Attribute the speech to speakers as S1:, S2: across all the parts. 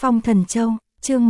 S1: Phong Thần Châu, chương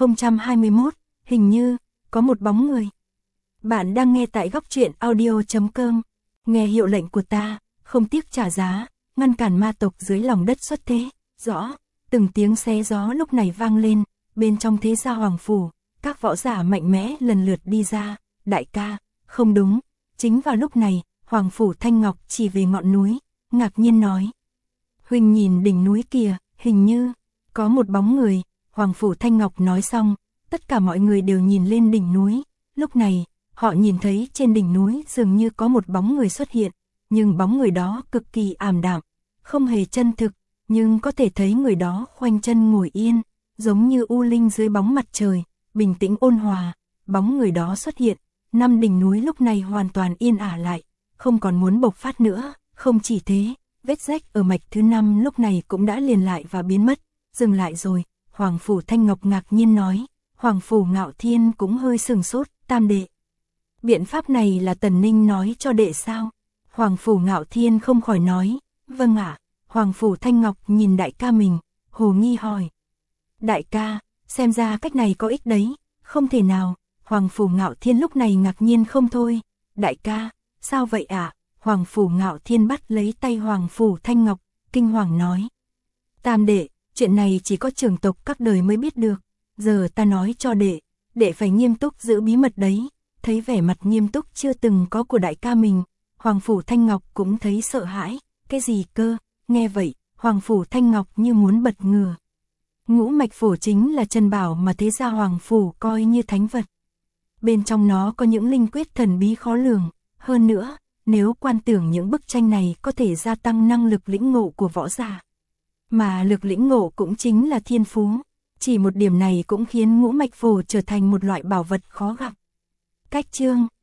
S1: 1021, hình như, có một bóng người. Bạn đang nghe tại góc truyện audio.com, nghe hiệu lệnh của ta, không tiếc trả giá, ngăn cản ma tộc dưới lòng đất xuất thế, rõ, từng tiếng xé gió lúc này vang lên, bên trong thế gia hoàng phủ, các võ giả mạnh mẽ lần lượt đi ra, đại ca, không đúng, chính vào lúc này, hoàng phủ Thanh Ngọc chỉ về ngọn núi, ngạc nhiên nói. Huynh nhìn đỉnh núi kìa, hình như, có một bóng người, hoàng phủ Thanh Ngọc nói xong, tất cả mọi người đều nhìn lên đỉnh núi, lúc này, họ nhìn thấy trên đỉnh núi dường như có một bóng người xuất hiện, nhưng bóng người đó cực kỳ ảm đạm, không hề chân thực, nhưng có thể thấy người đó khoanh chân ngồi yên, giống như u linh dưới bóng mặt trời, bình tĩnh ôn hòa, bóng người đó xuất hiện, năm đỉnh núi lúc này hoàn toàn yên ả lại, không còn muốn bộc phát nữa, không chỉ thế, vết rách ở mạch thứ 5 lúc này cũng đã liền lại và biến mất, dừng lại rồi, hoàng phủ Thanh Ngọc ngạc nhiên nói, hoàng phủ Ngạo Thiên cũng hơi sừng sốt, tam đệ. Biện pháp này là Tần Ninh nói cho đệ sao? Hoàng phủ Ngạo Thiên không khỏi nói, vâng ạ. Hoàng phủ Thanh Ngọc nhìn đại ca mình, hồ nghi hỏi. Đại ca, xem ra cách này có ích đấy, không thể nào. Hoàng phủ Ngạo Thiên lúc này ngạc nhiên không thôi. Đại ca, sao vậy ạ? Hoàng phủ Ngạo Thiên bắt lấy tay hoàng phủ Thanh Ngọc, kinh hoàng nói. Tam đệ, chuyện này chỉ có trưởng tộc các đời mới biết được. Giờ ta nói cho đệ phải nghiêm túc giữ bí mật đấy. Thấy vẻ mặt nghiêm túc chưa từng có của đại ca mình, hoàng phủ Thanh Ngọc cũng thấy sợ hãi. Cái gì cơ? Nghe vậy, hoàng phủ Thanh Ngọc như muốn bật ngửa. Ngũ mạch phổ chính là chân bảo mà thế gia hoàng phủ coi như thánh vật. Bên trong nó có những linh quyết thần bí khó lường. Hơn nữa, nếu quan tưởng những bức tranh này có thể gia tăng năng lực lĩnh ngộ của võ giả. Mà lực lĩnh ngộ cũng chính là thiên phú. Chỉ một điểm này cũng khiến ngũ mạch phổ trở thành một loại bảo vật khó gặp. Cách chương